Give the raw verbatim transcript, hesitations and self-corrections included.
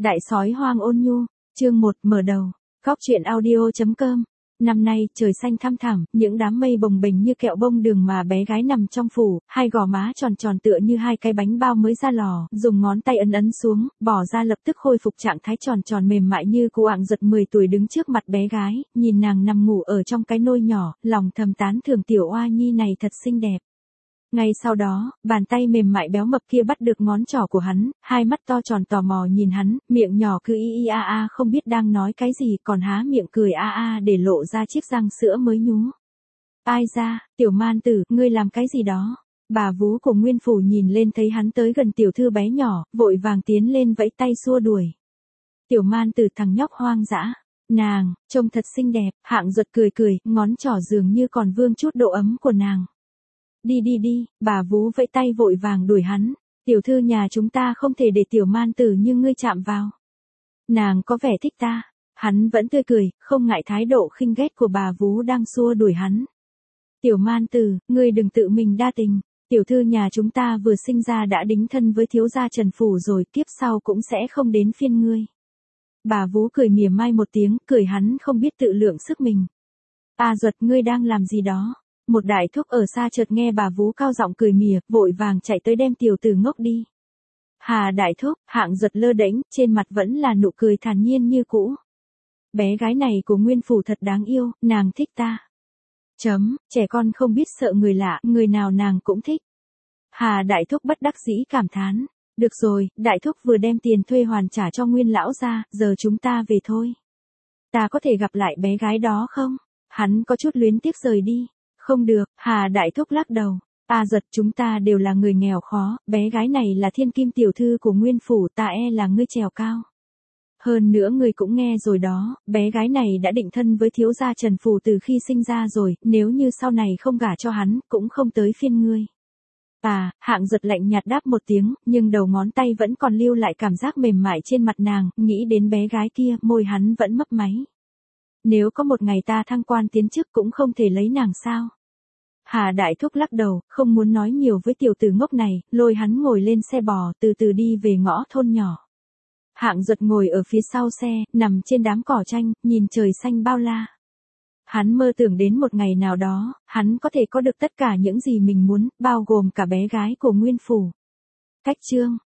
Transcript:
Đại sói hoang ôn nhu, chương một mở đầu, góc truyện audio.com. Năm nay, trời xanh thăm thẳm, những đám mây bồng bềnh như kẹo bông đường mà bé gái nằm trong phủ, hai gò má tròn tròn tựa như hai cái bánh bao mới ra lò, dùng ngón tay ấn ấn xuống, bỏ ra lập tức khôi phục trạng thái tròn tròn mềm mại như cô ạng giật mười tuổi đứng trước mặt bé gái, nhìn nàng nằm ngủ ở trong cái nôi nhỏ, lòng thầm tán thưởng tiểu oa nhi này thật xinh đẹp. Ngay sau đó, bàn tay mềm mại béo mập kia bắt được ngón trỏ của hắn, hai mắt to tròn tò mò nhìn hắn, miệng nhỏ cứ y y a a không biết đang nói cái gì, còn há miệng cười a a để lộ ra chiếc răng sữa mới nhú. Ai ra, tiểu man tử, ngươi làm cái gì đó? Bà vú của Nguyên Phủ nhìn lên thấy hắn tới gần tiểu thư bé nhỏ, vội vàng tiến lên vẫy tay xua đuổi. Tiểu man tử thằng nhóc hoang dã. Nàng, trông thật xinh đẹp, Hạng Duật cười cười, ngón trỏ dường như còn vương chút độ ấm của nàng. Đi đi đi, bà vú vẫy tay vội vàng đuổi hắn. Tiểu thư nhà chúng ta không thể để tiểu man tử như ngươi chạm vào. Nàng có vẻ thích ta. Hắn vẫn tươi cười, không ngại thái độ khinh ghét của bà vú đang xua đuổi hắn. Tiểu man tử, ngươi đừng tự mình đa tình. Tiểu thư nhà chúng ta vừa sinh ra đã đính thân với thiếu gia Trần Phủ rồi, kiếp sau cũng sẽ không đến phiên ngươi. Bà vú cười mỉa mai một tiếng, cười hắn không biết tự lượng sức mình. À Duật, ngươi đang làm gì đó? Một đại thúc ở xa chợt nghe bà vú cao giọng cười mỉa, vội vàng chạy tới đem tiểu tử ngốc đi. Hà đại thúc, Hạng Duật lơ đễnh, trên mặt vẫn là nụ cười thản nhiên như cũ. Bé gái này của Nguyên Phủ thật đáng yêu, nàng thích ta. Chấm, trẻ con không biết sợ người lạ, người nào nàng cũng thích. Hà đại thúc bất đắc dĩ cảm thán. Được rồi, đại thúc vừa đem tiền thuê hoàn trả cho Nguyên lão ra, giờ chúng ta về thôi. Ta có thể gặp lại bé gái đó không? Hắn có chút luyến tiếc rời đi. Không được, Hà đại thúc lắc đầu. À Giật, chúng ta đều là người nghèo khó, bé gái này là thiên kim tiểu thư của Nguyên Phủ, ta e là ngươi trèo cao. Hơn nữa ngươi cũng nghe rồi đó, bé gái này đã định thân với thiếu gia Trần Phủ từ khi sinh ra rồi, nếu như sau này không gả cho hắn, cũng không tới phiên ngươi. À, Hạng Giật lạnh nhạt đáp một tiếng, nhưng đầu ngón tay vẫn còn lưu lại cảm giác mềm mại trên mặt nàng, nghĩ đến bé gái kia, môi hắn vẫn mấp máy. Nếu có một ngày ta thăng quan tiến chức cũng không thể lấy nàng sao? Hà đại thúc lắc đầu, không muốn nói nhiều với tiểu tử ngốc này, lôi hắn ngồi lên xe bò, từ từ đi về ngõ thôn nhỏ. Hạng Duật ngồi ở phía sau xe, nằm trên đám cỏ tranh, nhìn trời xanh bao la. Hắn mơ tưởng đến một ngày nào đó, hắn có thể có được tất cả những gì mình muốn, bao gồm cả bé gái của Nguyên Phủ. Cách chương